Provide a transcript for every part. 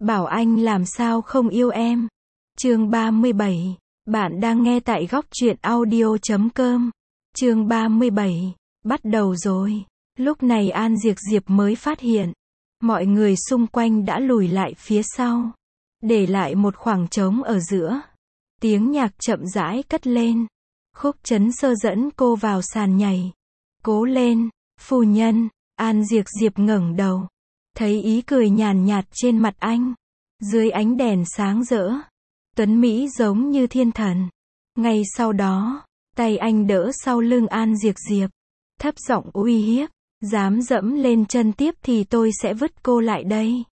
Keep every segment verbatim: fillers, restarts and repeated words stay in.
bảo anh làm sao không yêu em. Chương ba mươi bảy. Bạn đang nghe tại góc truyện audio chấm com. Chương ba mươi bảy. Bắt đầu rồi. Lúc này An Diệc Diệp mới phát hiện, mọi người xung quanh đã lùi lại phía sau, để lại một khoảng trống ở giữa. Tiếng nhạc chậm rãi cất lên. Khúc Trấn Sơ dẫn cô vào sàn nhảy. Cố lên, phu nhân. An Diệc Diệp ngẩng đầu, thấy ý cười nhàn nhạt trên mặt anh. Dưới ánh đèn sáng rỡ, tuấn mỹ giống như thiên thần. Ngay sau đó, tay anh đỡ sau lưng An Diệc Diệp, thấp giọng uy hiếp, dám dẫm lên chân tiếp thì tôi sẽ vứt cô lại đây.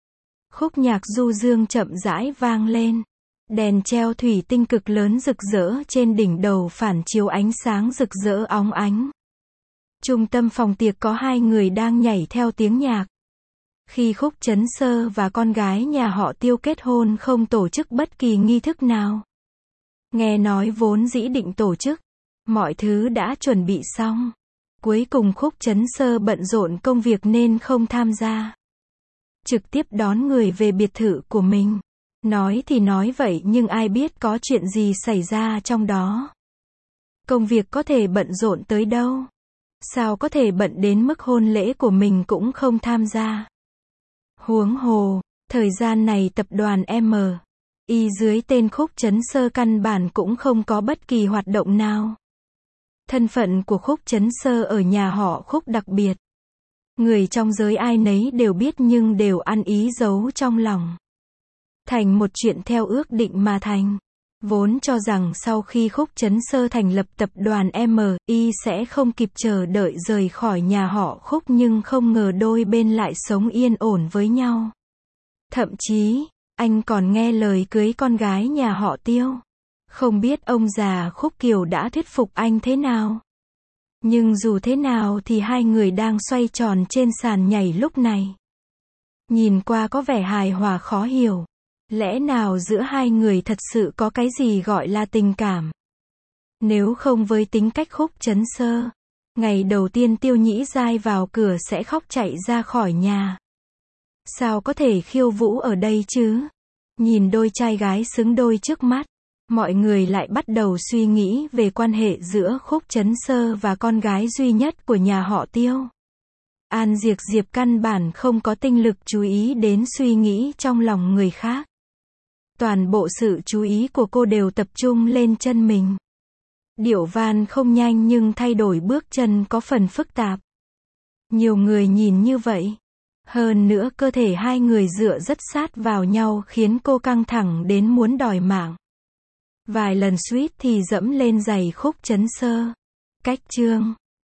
Khúc nhạc du dương chậm rãi vang lên. Đèn treo thủy tinh cực lớn rực rỡ trên đỉnh đầu phản chiếu ánh sáng rực rỡ óng ánh. Trung tâm phòng tiệc có hai người đang nhảy theo tiếng nhạc. Khi Khúc Trấn Sơ và con gái nhà họ Tiêu kết hôn không tổ chức bất kỳ nghi thức nào. Nghe nói vốn dĩ định tổ chức, mọi thứ đã chuẩn bị xong. Cuối cùng Khúc Trấn Sơ bận rộn công việc nên không tham gia. Trực tiếp đón người về biệt thự của mình. Nói thì nói vậy nhưng ai biết có chuyện gì xảy ra trong đó. Công việc có thể bận rộn tới đâu. Sao có thể bận đến mức hôn lễ của mình cũng không tham gia. Huống hồ, thời gian này tập đoàn em i dưới tên Khúc Trấn Sơ căn bản cũng không có bất kỳ hoạt động nào. Thân phận của Khúc Trấn Sơ ở nhà họ Khúc đặc biệt. Người trong giới ai nấy đều biết nhưng đều ăn ý giấu trong lòng. Thành một chuyện theo ước định mà thành. Vốn cho rằng sau khi Khúc Trấn Sơ thành lập tập đoàn em i sẽ không kịp chờ đợi rời khỏi nhà họ Khúc nhưng không ngờ đôi bên lại sống yên ổn với nhau. Thậm chí, anh còn nghe lời cưới con gái nhà họ Tiêu. Không biết ông già Khúc Kiều đã thuyết phục anh thế nào. Nhưng dù thế nào thì hai người đang xoay tròn trên sàn nhảy lúc này. Nhìn qua có vẻ hài hòa khó hiểu. Lẽ nào giữa hai người thật sự có cái gì gọi là tình cảm? Nếu không với tính cách Khúc Trấn Sơ, ngày đầu tiên Tiêu Nhĩ Giai vào cửa sẽ khóc chạy ra khỏi nhà. Sao có thể khiêu vũ ở đây chứ? Nhìn đôi trai gái xứng đôi trước mắt, mọi người lại bắt đầu suy nghĩ về quan hệ giữa Khúc Trấn Sơ và con gái duy nhất của nhà họ Tiêu. An Diệc Diệp căn bản không có tinh lực chú ý đến suy nghĩ trong lòng người khác. Toàn bộ sự chú ý của cô đều tập trung lên chân mình. Điệu van không nhanh nhưng thay đổi bước chân có phần phức tạp. Nhiều người nhìn như vậy. Hơn nữa cơ thể hai người dựa rất sát vào nhau khiến cô căng thẳng đến muốn đòi mạng. Vài lần suýt thì dẫm lên giày Khúc Trấn Sơ. Cách chương